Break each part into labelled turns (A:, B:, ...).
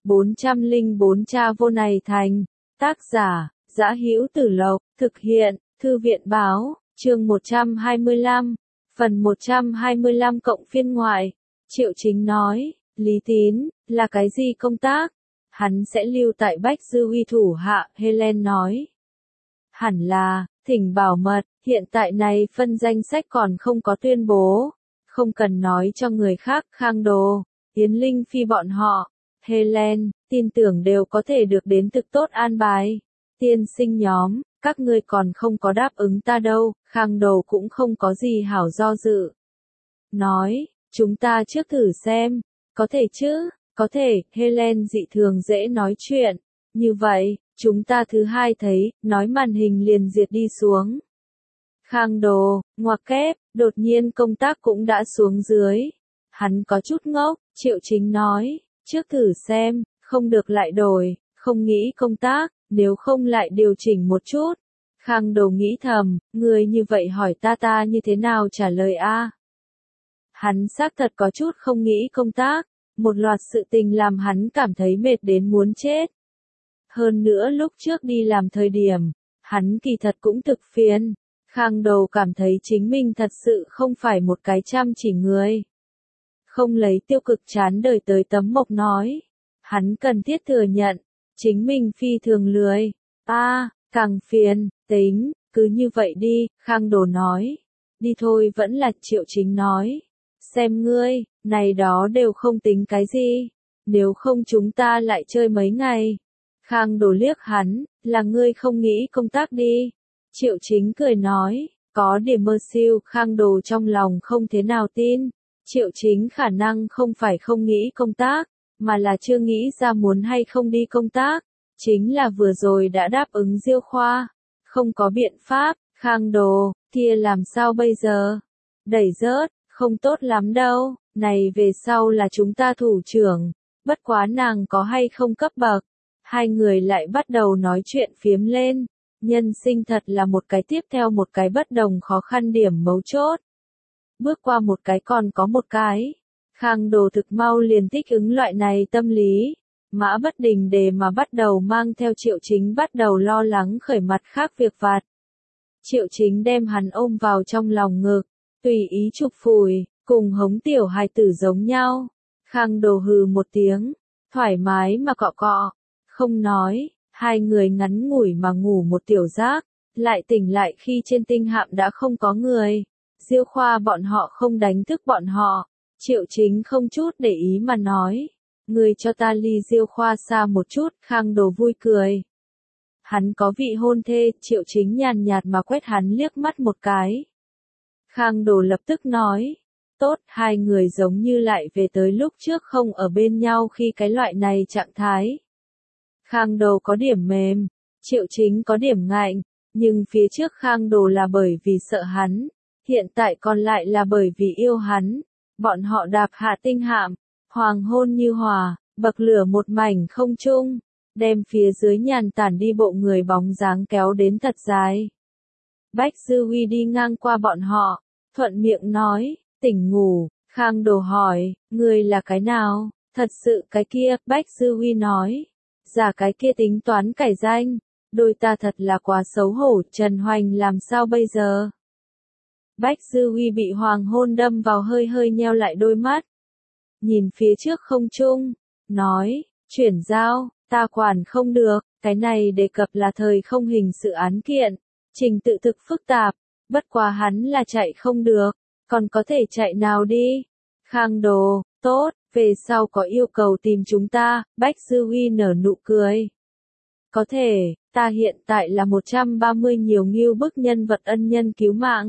A: 404 Cha vô này thành. Tác giả, Dã Hữu Tử Lộc, thực hiện, Thư viện báo, chương 125, phần 125 cộng phiên ngoại. Triệu Chính nói, Lý Tín, là cái gì công tác? Hắn sẽ lưu tại Bách Dư Uy thủ hạ, Helen nói. Hẳn là, thỉnh bảo mật, hiện tại này phân danh sách còn không có tuyên bố. Không cần nói cho người khác, Khang Đồ, Yến Linh Phi bọn họ. Helen, tin tưởng đều có thể được đến thực tốt an bài. Tiên sinh nhóm, các ngươi còn không có đáp ứng ta đâu, Khang Đồ cũng không có gì hảo do dự. Nói, chúng ta trước thử xem, có thể chứ, có thể, Helen dị thường dễ nói chuyện. Như vậy, chúng ta thứ hai thấy, nói màn hình liền diệt đi xuống. Khang Đồ, ngoặc kép, đột nhiên công tác cũng đã xuống dưới. Hắn có chút ngốc, Triệu Chính nói, trước thử xem, không được lại đổi, không nghĩ công tác, nếu không lại điều chỉnh một chút. Khang Đồ nghĩ thầm, người như vậy hỏi ta như thế nào trả lời a? Hắn xác thật có chút không nghĩ công tác, một loạt sự tình làm hắn cảm thấy mệt đến muốn chết. Hơn nữa lúc trước đi làm thời điểm, hắn kỳ thật cũng thực phiền. Khang Đồ cảm thấy chính mình thật sự không phải một cái chăm chỉ người. Không lấy tiêu cực chán đời tới tấm mộc nói. Hắn cần thiết thừa nhận, chính mình phi thường lười. Càng phiền, tính, cứ như vậy đi, Khang Đồ nói. Đi thôi vẫn là Triệu Chính nói. Xem ngươi, này đó đều không tính cái gì. Nếu không chúng ta lại chơi mấy ngày. Khang Đồ liếc hắn, là ngươi không nghĩ công tác đi. Triệu Chính cười nói, có điểm mơ siêu, Khang Đồ trong lòng không thế nào tin. Triệu Chính khả năng không phải không nghĩ công tác, mà là chưa nghĩ ra muốn hay không đi công tác. Chính là vừa rồi đã đáp ứng Diêu Khoa. Không có biện pháp, Khang Đồ, kia làm sao bây giờ? Đẩy rớt, không tốt lắm đâu, này về sau là chúng ta thủ trưởng, bất quá nàng có hay không cấp bậc. Hai người lại bắt đầu nói chuyện phiếm lên. Nhân sinh thật là một cái tiếp theo một cái bất đồng khó khăn điểm mấu chốt. Bước qua một cái còn có một cái. Khang Đồ thực mau liền thích ứng loại này tâm lý. Mã Bất Đình Đề mà bắt đầu mang theo Triệu Chính bắt đầu lo lắng khởi mặt khác việc vặt. Triệu Chính đem hắn ôm vào trong lòng ngực, tùy ý chụp phủi, cùng hống tiểu hài tử giống nhau. Khang Đồ hừ một tiếng, thoải mái mà cọ cọ, không nói. Hai người ngắn ngủi mà ngủ một tiểu giác, lại tỉnh lại khi trên tinh hạm đã không có người. Diêu Khoa bọn họ không đánh thức bọn họ. Triệu Chính không chút để ý mà nói, người cho ta ly Diêu Khoa xa một chút, Khang Đồ vui cười. Hắn có vị hôn thê, Triệu Chính nhàn nhạt mà quét hắn liếc mắt một cái. Khang Đồ lập tức nói, tốt, hai người giống như lại về tới lúc trước không ở bên nhau khi cái loại này trạng thái. Khang Đồ có điểm mềm, Triệu Chính có điểm ngạnh, nhưng phía trước Khang Đồ là bởi vì sợ hắn, hiện tại còn lại là bởi vì yêu hắn. Bọn họ đạp hạ tinh hạm, hoàng hôn như hòa, bậc lửa một mảnh không trung, đem phía dưới nhàn tản đi bộ người bóng dáng kéo đến thật dài. Bách Dư Uy đi ngang qua bọn họ, thuận miệng nói, tỉnh ngủ. Khang Đồ hỏi, người là cái nào? Thật sự cái kia, Bách Dư Uy nói. Giả cái kia tính toán cải danh, đôi ta thật là quá xấu hổ, Trần Hoành làm sao bây giờ? Bách Dư Uy bị hoàng hôn đâm vào hơi hơi nheo lại đôi mắt. Nhìn phía trước không trung, nói, chuyển giao, ta quản không được, cái này đề cập là thời không hình sự án kiện, trình tự thực phức tạp, bất quá hắn là chạy không được, còn có thể chạy nào đi? Khang Đồ, tốt. Về sau có yêu cầu tìm chúng ta, Bách Dư Uy nở nụ cười. Có thể, ta hiện tại là 130 nhiều ngưu bức nhân vật ân nhân cứu mạng.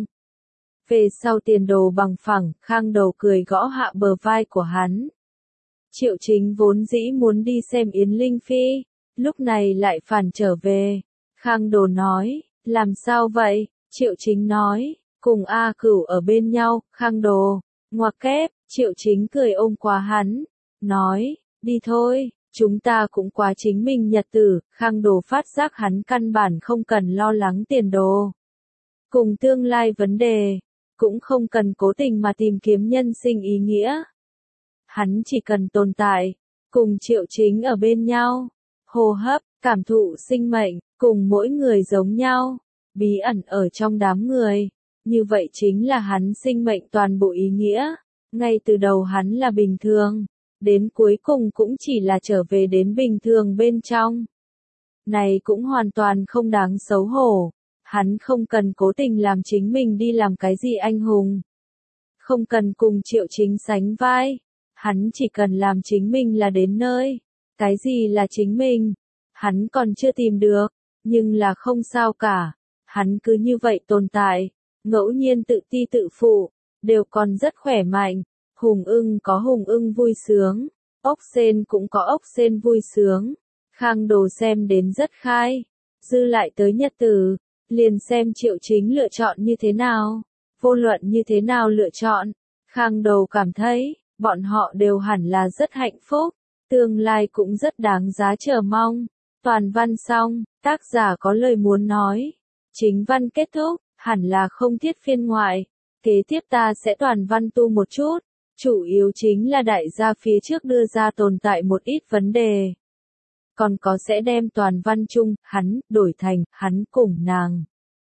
A: Về sau tiền đồ bằng phẳng, Khang Đồ cười gõ hạ bờ vai của hắn. Triệu Chính vốn dĩ muốn đi xem Yến Linh Phi, lúc này lại phản trở về. Khang Đồ nói, làm sao vậy? Triệu Chính nói, cùng A Cửu ở bên nhau, Khang Đồ, ngoặc kép. Triệu Chính cười ôm qua hắn, nói, đi thôi, chúng ta cũng quá chính mình nhật tử. Khang Đồ phát giác hắn căn bản không cần lo lắng tiền đồ. Cùng tương lai vấn đề, cũng không cần cố tình mà tìm kiếm nhân sinh ý nghĩa. Hắn chỉ cần tồn tại, cùng Triệu Chính ở bên nhau, hô hấp, cảm thụ sinh mệnh, cùng mỗi người giống nhau, bí ẩn ở trong đám người. Như vậy chính là hắn sinh mệnh toàn bộ ý nghĩa. Ngay từ đầu hắn là bình thường, đến cuối cùng cũng chỉ là trở về đến bình thường bên trong. Này cũng hoàn toàn không đáng xấu hổ. Hắn không cần cố tình làm chính mình đi làm cái gì anh hùng. Không cần cùng Triệu Chính sánh vai. Hắn chỉ cần làm chính mình là đến nơi. Cái gì là chính mình? Hắn còn chưa tìm được. Nhưng là không sao cả. Hắn cứ như vậy tồn tại. Ngẫu nhiên tự ti tự phụ. Đều còn rất khỏe mạnh. Hùng ưng có hùng ưng vui sướng. Ốc sên cũng có ốc sên vui sướng. Khang Đồ xem đến rất khai. Dư lại tới nhật tử. Liền xem Triệu Chính lựa chọn như thế nào. Vô luận như thế nào lựa chọn. Khang Đồ cảm thấy, bọn họ đều hẳn là rất hạnh phúc. Tương lai cũng rất đáng giá chờ mong. Toàn văn xong, tác giả có lời muốn nói. Chính văn kết thúc, hẳn là không thiết phiên ngoại. Kế tiếp ta sẽ toàn văn tu một chút. Chủ yếu chính là đại gia phía trước đưa ra tồn tại một ít vấn đề. Còn có sẽ đem toàn văn chung, hắn, đổi thành, hắn cùng nàng.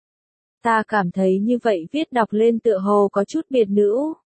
A: Ta cảm thấy như vậy viết đọc lên tựa hồ có chút biệt nữ.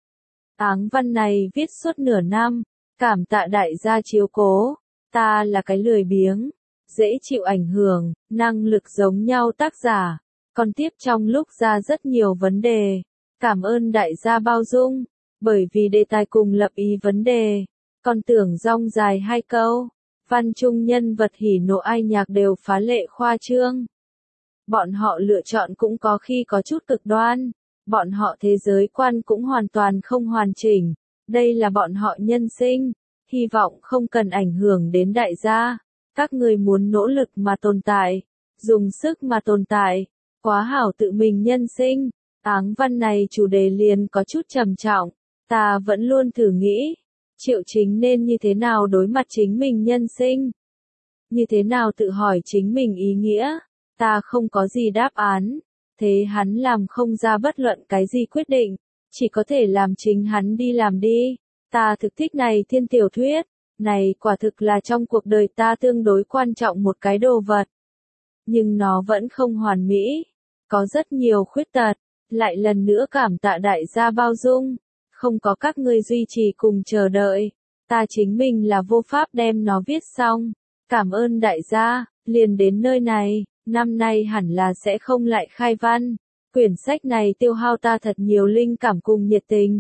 A: Áng văn này viết suốt nửa năm, cảm tạ đại gia chiếu cố. Ta là cái lười biếng, dễ chịu ảnh hưởng, năng lực giống nhau tác giả. Còn tiếp trong lúc ra rất nhiều vấn đề. Cảm ơn đại gia bao dung, bởi vì đề tài cùng lập ý vấn đề. Còn tưởng rong dài 2 câu. Văn trung nhân vật hỉ nộ ai nhạc đều phá lệ khoa trương. Bọn họ lựa chọn cũng có khi có chút cực đoan. Bọn họ thế giới quan cũng hoàn toàn không hoàn chỉnh. Đây là bọn họ nhân sinh. Hy vọng không cần ảnh hưởng đến đại gia. Các người muốn nỗ lực mà tồn tại. Dùng sức mà tồn tại. Quá hảo tự mình nhân sinh. Áng văn này chủ đề liền có chút trầm trọng. Ta vẫn luôn thử nghĩ. Triệu Chính nên như thế nào đối mặt chính mình nhân sinh? Như thế nào tự hỏi chính mình ý nghĩa? Ta không có gì đáp án. Thế hắn làm không ra bất luận cái gì quyết định. Chỉ có thể làm chính hắn đi làm đi. Ta thực thích này thiên tiểu thuyết. Này quả thực là trong cuộc đời ta tương đối quan trọng một cái đồ vật. Nhưng nó vẫn không hoàn mỹ. Có rất nhiều khuyết tật. Lại lần nữa cảm tạ đại gia bao dung. Không có các ngươi duy trì cùng chờ đợi. Ta chính mình là vô pháp đem nó viết xong. Cảm ơn đại gia, liền đến nơi này, năm nay hẳn là sẽ không lại khai văn. Quyển sách này tiêu hao ta thật nhiều linh cảm cùng nhiệt tình.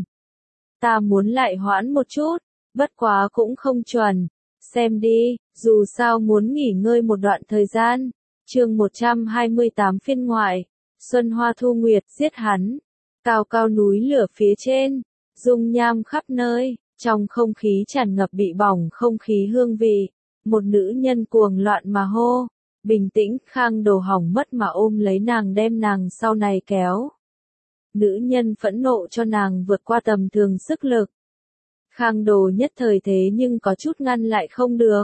A: Ta muốn lại hoãn một chút, bất quá cũng không chuẩn. Xem đi, dù sao muốn nghỉ ngơi một đoạn thời gian. Chương 128 phiên ngoại. Xuân Hoa Thu Nguyệt giết hắn. Cao cao núi lửa phía trên. Dung nham khắp nơi, trong không khí tràn ngập bị bỏng không khí hương vị. Một nữ nhân cuồng loạn mà hô. Bình tĩnh, Khang Đồ hỏng mất mà ôm lấy nàng đem nàng sau này kéo. Nữ nhân phẫn nộ cho nàng vượt qua tầm thường sức lực. Khang Đồ nhất thời thế nhưng có chút ngăn lại không được.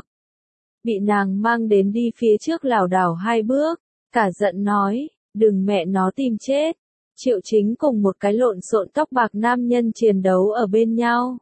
A: Bị nàng mang đến đi phía trước lảo đảo 2 bước, cả giận nói, đừng mẹ nó tìm chết. Triệu Chính cùng một cái lộn xộn tóc bạc nam nhân chiến đấu ở bên nhau.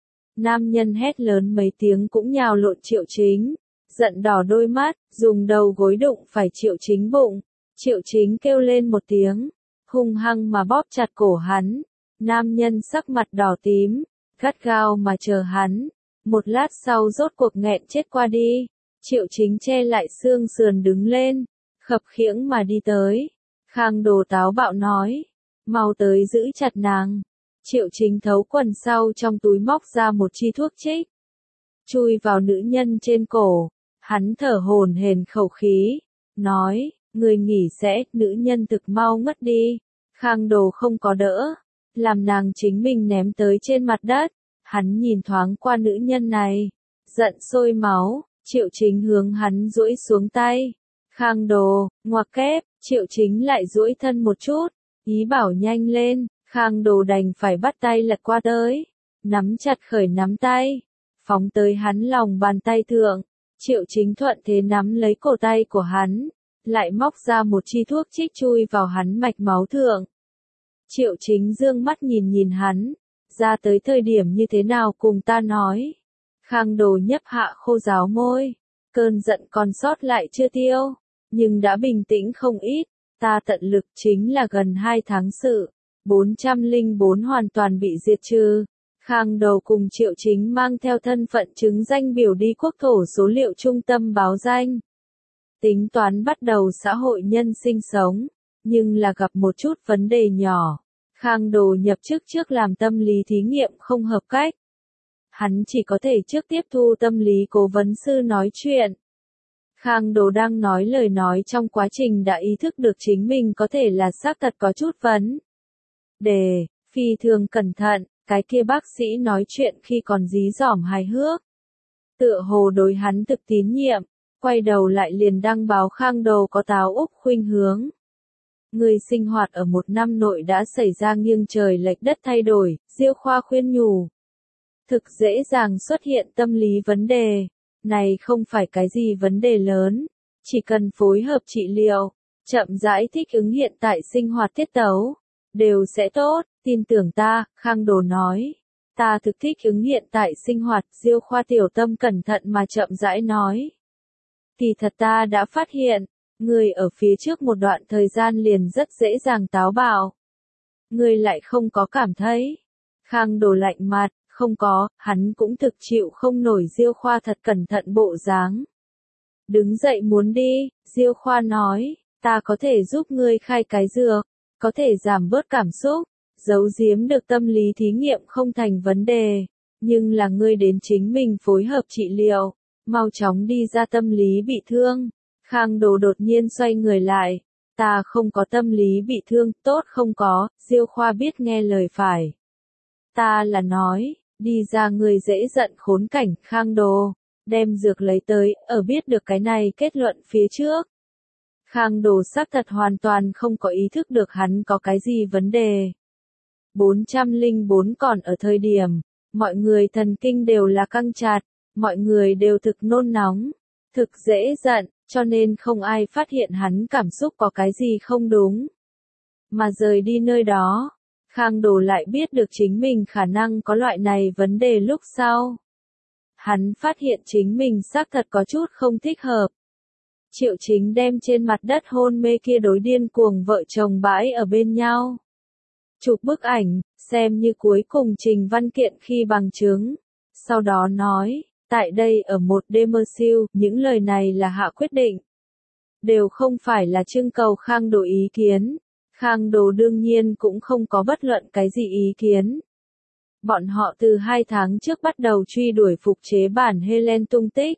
A: Nam nhân hét lớn mấy tiếng cũng nhào lộn Triệu Chính, giận đỏ đôi mắt, dùng đầu gối đụng phải Triệu Chính bụng. Triệu Chính kêu lên một tiếng, hung hăng mà bóp chặt cổ hắn. Nam nhân sắc mặt đỏ tím, gắt gao mà chờ hắn. Một lát sau rốt cuộc nghẹn chết qua đi. Triệu Chính che lại xương sườn đứng lên, khập khiễng mà đi tới. Khang Đồ táo bạo nói, mau tới giữ chặt nàng. Triệu Chính thấu quần sau trong túi móc ra một chi thuốc trích. Chui vào nữ nhân trên cổ. Hắn thở hổn hển khẩu khí. Nói, người nghỉ sẽ, nữ nhân thực mau ngất đi. Khang Đồ không có đỡ. Làm nàng chính mình ném tới trên mặt đất. Hắn nhìn thoáng qua nữ nhân này. Giận sôi máu. Triệu Chính hướng hắn duỗi xuống tay. Khang Đồ, ngoặc kép, Triệu Chính lại duỗi thân một chút. Ý bảo nhanh lên, Khang Đồ đành phải bắt tay lật qua tới. Nắm chặt khởi nắm tay. Phóng tới hắn lòng bàn tay thượng. Triệu Chính thuận thế nắm lấy cổ tay của hắn. Lại móc ra một chi thuốc trích chui vào hắn mạch máu thượng. Triệu Chính dương mắt nhìn nhìn hắn. Ra tới thời điểm như thế nào cùng ta nói. Khang Đồ nhấp hạ khô ráo môi, cơn giận còn sót lại chưa tiêu, nhưng đã bình tĩnh không ít, ta tận lực chính là gần 2 tháng sự, 404 hoàn toàn bị diệt trừ. Khang Đồ cùng Triệu Chính mang theo thân phận chứng danh biểu đi quốc thổ số liệu trung tâm báo danh. Tính toán bắt đầu xã hội nhân sinh sống, nhưng là gặp một chút vấn đề nhỏ. Khang Đồ nhập chức trước làm tâm lý thí nghiệm không hợp cách. Hắn chỉ có thể trước tiếp thu tâm lý cố vấn sư nói chuyện. Khang Đồ đang nói lời nói trong quá trình đã ý thức được chính mình có thể là xác thật có chút vấn đề, phi thường cẩn thận, cái kia bác sĩ nói chuyện khi còn dí dỏm hài hước. Tựa hồ đối hắn thực tín nhiệm, quay đầu lại liền đăng báo Khang Đồ có táo úc khuynh hướng. Người sinh hoạt ở một năm nội đã xảy ra nghiêng trời lệch đất thay đổi, Diêu Khoa khuyên nhủ. Thực dễ dàng xuất hiện tâm lý vấn đề, này không phải cái gì vấn đề lớn, chỉ cần phối hợp trị liệu, chậm rãi thích ứng hiện tại sinh hoạt tiết tấu, đều sẽ tốt, tin tưởng ta, Khang Đồ nói. Ta thực thích ứng hiện tại sinh hoạt, Diêu Khoa tiểu tâm cẩn thận mà chậm rãi nói. Kỳ thật ta đã phát hiện, người ở phía trước một đoạn thời gian liền rất dễ dàng táo bạo. Người lại không có cảm thấy. Khang Đồ lạnh mặt, không có, hắn cũng thực chịu không nổi Diêu Khoa thật cẩn thận bộ dáng. Đứng dậy muốn đi, Diêu Khoa nói, ta có thể giúp ngươi khai cái dược, có thể giảm bớt cảm xúc, giấu giếm được tâm lý thí nghiệm không thành vấn đề, nhưng là ngươi đến chính mình phối hợp trị liệu, mau chóng đi ra tâm lý bị thương. Khang Đồ đột nhiên xoay người lại, ta không có tâm lý bị thương, tốt không có, Diêu Khoa biết nghe lời phải. Ta là nói, đi ra người dễ giận khốn cảnh, Khang Đồ, đem dược lấy tới, ở biết được cái này kết luận phía trước. Khang Đồ xác thật hoàn toàn không có ý thức được hắn có cái gì vấn đề. 404 còn ở thời điểm, mọi người thần kinh đều là căng chặt, mọi người đều thực nôn nóng, thực dễ giận, cho nên không ai phát hiện hắn cảm xúc có cái gì không đúng. Mà rời đi nơi đó, Khang Đồ lại biết được chính mình khả năng có loại này vấn đề lúc sau. Hắn phát hiện chính mình xác thật có chút không thích hợp. Triệu Chính đem trên mặt đất hôn mê kia đối điên cuồng vợ chồng bãi ở bên nhau. Chụp bức ảnh, xem như cuối cùng trình văn kiện khi bằng chứng. Sau đó nói, tại đây ở một đêm mơ siêu, những lời này là hạ quyết định. Đều không phải là trưng cầu Khang Đồ ý kiến. Khang Đồ đương nhiên cũng không có bất luận cái gì ý kiến. Bọn họ từ 2 tháng trước bắt đầu truy đuổi phục chế bản Helen tung tích.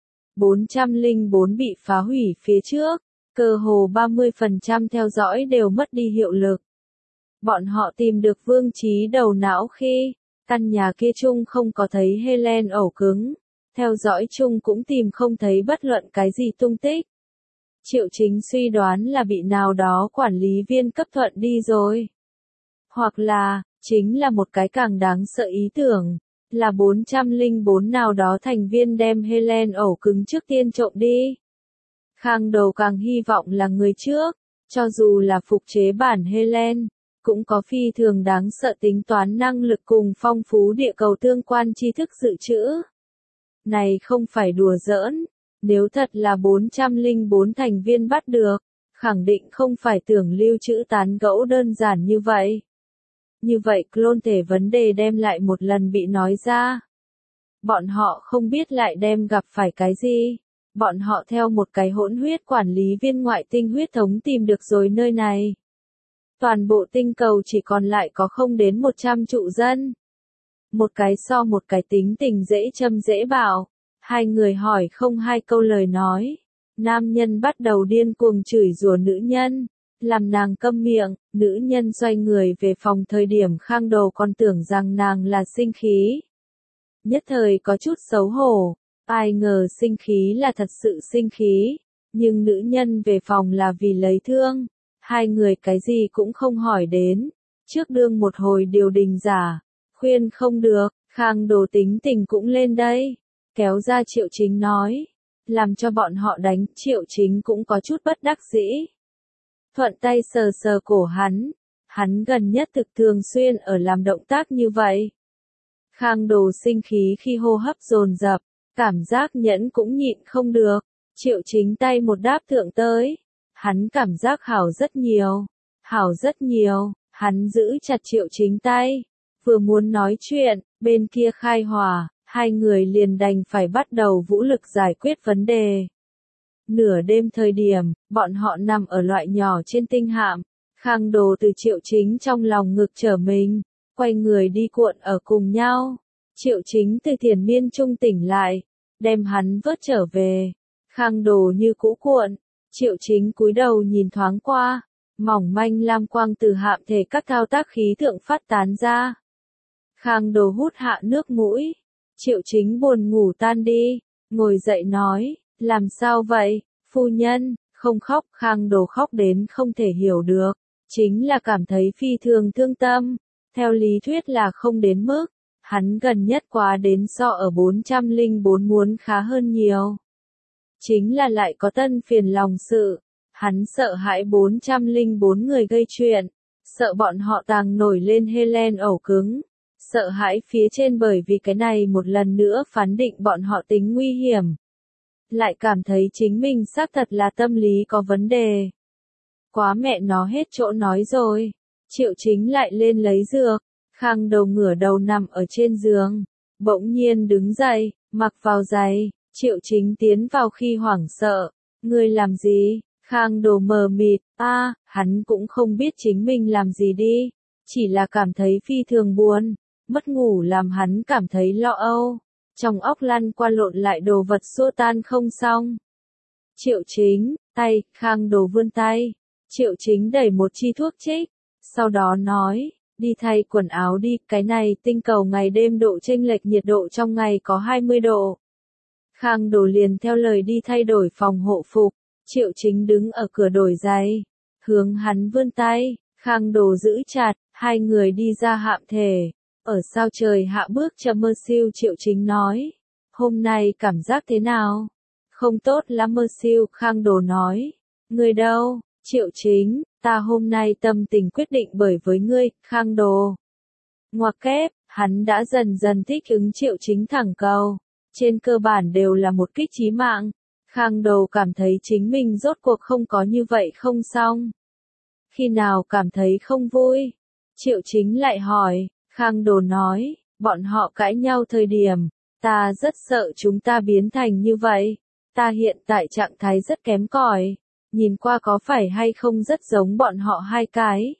A: 404 bị phá hủy phía trước, cơ hồ 30% theo dõi đều mất đi hiệu lực. Bọn họ tìm được vương trí đầu não khi, căn nhà kia chung không có thấy Helen ổ cứng, theo dõi chung cũng tìm không thấy bất luận cái gì tung tích. Triệu Chính suy đoán là bị nào đó quản lý viên cấp thuận đi rồi. Hoặc là, chính là một cái càng đáng sợ ý tưởng, là 404 nào đó thành viên đem Helen ổ cứng trước tiên trộm đi. Khang Đồ càng hy vọng là người trước, cho dù là phục chế bản Helen, cũng có phi thường đáng sợ tính toán năng lực cùng phong phú địa cầu tương quan tri thức dự trữ. Này không phải đùa giỡn, nếu thật là 404 thành viên bắt được, khẳng định không phải tưởng lưu trữ tán gẫu đơn giản như vậy. Như vậy clone thể vấn đề đem lại một lần bị nói ra. Bọn họ không biết lại đem gặp phải cái gì. Bọn họ theo một cái hỗn huyết quản lý viên ngoại tinh huyết thống tìm được rồi nơi này. Toàn bộ tinh cầu chỉ còn lại có không đến 100 trụ dân. Một cái so một cái tính tình dễ châm dễ bảo. Hai người hỏi không hai câu lời nói. Nam nhân bắt đầu điên cuồng chửi rủa nữ nhân. Làm nàng câm miệng, nữ nhân xoay người về phòng thời điểm Khang Đồ còn tưởng rằng nàng là sinh khí. Nhất thời có chút xấu hổ, ai ngờ sinh khí là thật sự sinh khí, nhưng nữ nhân về phòng là vì lấy thương. Hai người cái gì cũng không hỏi đến, trước đương một hồi điều đình giả, khuyên không được, Khang Đồ tính tình cũng lên đây, kéo ra Triệu Chính nói, làm cho bọn họ đánh, Triệu Chính cũng có chút bất đắc dĩ. Thuận tay sờ sờ cổ hắn gần nhất thực thường xuyên ở làm động tác như vậy. Khang Đồ sinh khí khi hô hấp dồn dập, cảm giác nhẫn cũng nhịn không được. Triệu Chính tay một đáp thượng tới. Hắn cảm giác hảo rất nhiều. Hảo rất nhiều, hắn giữ chặt Triệu Chính tay. Vừa muốn nói chuyện, bên kia khai hỏa, hai người liền đành phải bắt đầu vũ lực giải quyết vấn đề. Nửa đêm thời điểm, bọn họ nằm ở loại nhỏ trên tinh hạm. Khang Đồ từ Triệu Chính trong lòng ngực trở mình, quay người đi cuộn ở cùng nhau. Triệu Chính từ thiền miên trung tỉnh lại, đem hắn vớt trở về. Khang Đồ như cũ cuộn, Triệu Chính cúi đầu nhìn thoáng qua, mỏng manh lam quang từ hạm thể các thao tác khí thượng phát tán ra. Khang Đồ hút hạ nước mũi, Triệu Chính buồn ngủ tan đi, ngồi dậy nói, làm sao vậy, phu nhân, không khóc. Khang Đồ khóc đến không thể hiểu được, chính là cảm thấy phi thường thương tâm, theo lý thuyết là không đến mức, hắn gần nhất quá đến so ở 404 muốn khá hơn nhiều. Chính là lại có tân phiền lòng sự, hắn sợ hãi 404 người gây chuyện, sợ bọn họ tàng nổi lên Helen ẩu cứng, sợ hãi phía trên bởi vì cái này một lần nữa phán định bọn họ tính nguy hiểm. Lại cảm thấy chính mình xác thật là tâm lý có vấn đề. Quá mẹ nó hết chỗ nói rồi. Triệu Chính lại lên lấy dược. Khang Đầu ngửa đầu nằm ở trên giường. Bỗng nhiên đứng dậy, mặc vào giày. Triệu Chính tiến vào khi hoảng sợ. Ngươi làm gì? Khang Đồ mờ mịt. Hắn cũng không biết chính mình làm gì đi. Chỉ là cảm thấy phi thường buồn. Mất ngủ làm hắn cảm thấy lo âu. Trong óc lăn qua lộn lại đồ vật xua tan không xong. Triệu Chính, tay. Khang Đồ vươn tay. Triệu Chính đẩy một chi thuốc trích. Sau đó nói, đi thay quần áo đi, cái này tinh cầu ngày đêm độ chênh lệch nhiệt độ trong ngày có 20 độ. Khang Đồ liền theo lời đi thay đổi phòng hộ phục. Triệu Chính đứng ở cửa đổi giày, hướng hắn vươn tay. Khang Đồ giữ chặt, hai người đi ra hạm thể. Ở sao trời hạ bước chậm mơ siêu. Triệu Chính nói, hôm nay cảm giác thế nào? Không tốt lắm mơ siêu. Khang Đồ nói, người đâu? Triệu Chính, ta hôm nay tâm tình quyết định bởi với ngươi. Khang Đồ. Ngoặc kép, hắn đã dần dần thích ứng Triệu Chính thẳng cầu. Trên cơ bản đều là một kích chí mạng. Khang Đồ cảm thấy chính mình rốt cuộc không có như vậy không xong. Khi nào cảm thấy không vui? Triệu Chính lại hỏi. Khang Đồ nói, bọn họ cãi nhau thời điểm, ta rất sợ chúng ta biến thành như vậy. Ta hiện tại trạng thái rất kém cỏi, nhìn qua có phải hay không rất giống bọn họ hai cái.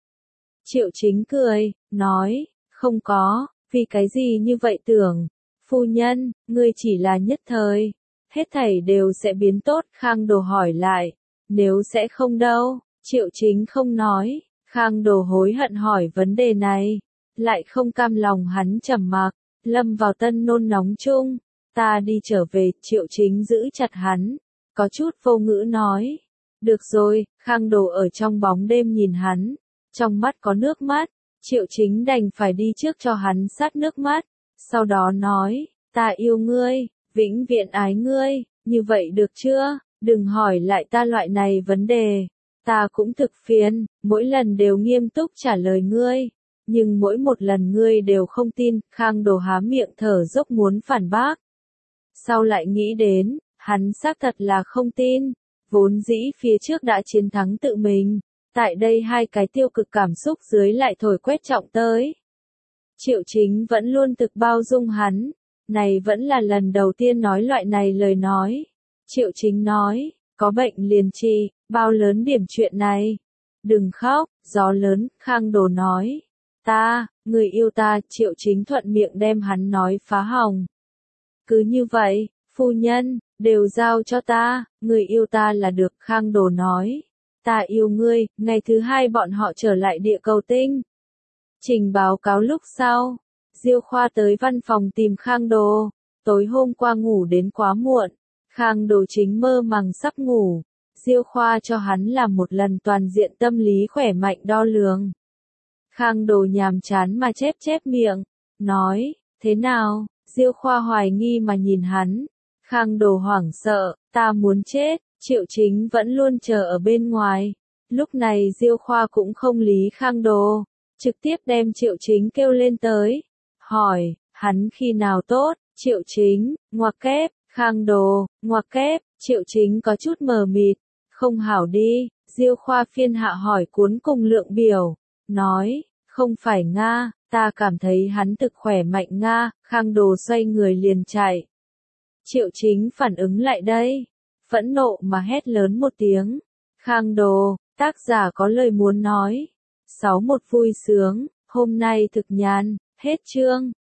A: Triệu Chính cười, nói, không có, vì cái gì như vậy tưởng. Phu nhân, ngươi chỉ là nhất thời, hết thảy đều sẽ biến tốt. Khang Đồ hỏi lại, nếu sẽ không đâu. Triệu Chính không nói. Khang Đồ hối hận hỏi vấn đề này, lại không cam lòng hắn trầm mặc, lâm vào tân nôn nóng chung. Ta đi trở về. Triệu Chính giữ chặt hắn, có chút vô ngữ nói. Được rồi. Khang Đồ ở trong bóng đêm nhìn hắn, trong mắt có nước mắt. Triệu Chính đành phải đi trước cho hắn sát nước mắt, sau đó nói, ta yêu ngươi, vĩnh viễn ái ngươi, như vậy được chưa? Đừng hỏi lại ta loại này vấn đề, ta cũng thực phiền, mỗi lần đều nghiêm túc trả lời ngươi, nhưng mỗi một lần ngươi đều không tin. Khang Đồ há miệng thở dốc muốn phản bác, sau lại nghĩ đến, hắn xác thật là không tin, vốn dĩ phía trước đã chiến thắng tự mình. Tại đây hai cái tiêu cực cảm xúc dưới lại thổi quét trọng tới. Triệu Chính vẫn luôn thực bao dung hắn, này vẫn là lần đầu tiên nói loại này lời nói. Triệu Chính nói, có bệnh liền trị, bao lớn điểm chuyện này. Đừng khóc, gió lớn. Khang Đồ nói, người yêu ta. Triệu Chính thuận miệng đem hắn nói phá hỏng. Cứ như vậy, phu nhân, đều giao cho ta, người yêu ta là được. Khang Đồ nói, ta yêu ngươi. Ngày thứ hai bọn họ trở lại địa cầu tinh. Trình báo cáo lúc sau, Diêu Khoa tới văn phòng tìm Khang Đồ. Tối hôm qua ngủ đến quá muộn, Khang Đồ chính mơ màng sắp ngủ. Diêu Khoa cho hắn làm một lần toàn diện tâm lý khỏe mạnh đo lường. Khang Đồ nhàm chán mà chép chép miệng, nói, thế nào? Diêu Khoa hoài nghi mà nhìn hắn. Khang Đồ hoảng sợ, ta muốn chết. Triệu Chính vẫn luôn chờ ở bên ngoài. Lúc này Diêu Khoa cũng không lý Khang Đồ, trực tiếp đem Triệu Chính kêu lên tới, hỏi, Hắn khi nào tốt, Triệu Chính, ngoặc kép, Khang Đồ, ngoặc kép, Triệu Chính có chút mờ mịt, không hảo đi, Diêu Khoa phiên hạ hỏi cuốn cùng lượng biểu, nói, không phải Nga, ta cảm thấy hắn thực khỏe mạnh Nga, Khang Đồ xoay người liền chạy. Triệu Chính phản ứng lại đây, phẫn nộ mà hét lớn một tiếng, Khang Đồ, tác giả có lời muốn nói, 61 vui sướng, hôm nay thực nhàn, hết chương.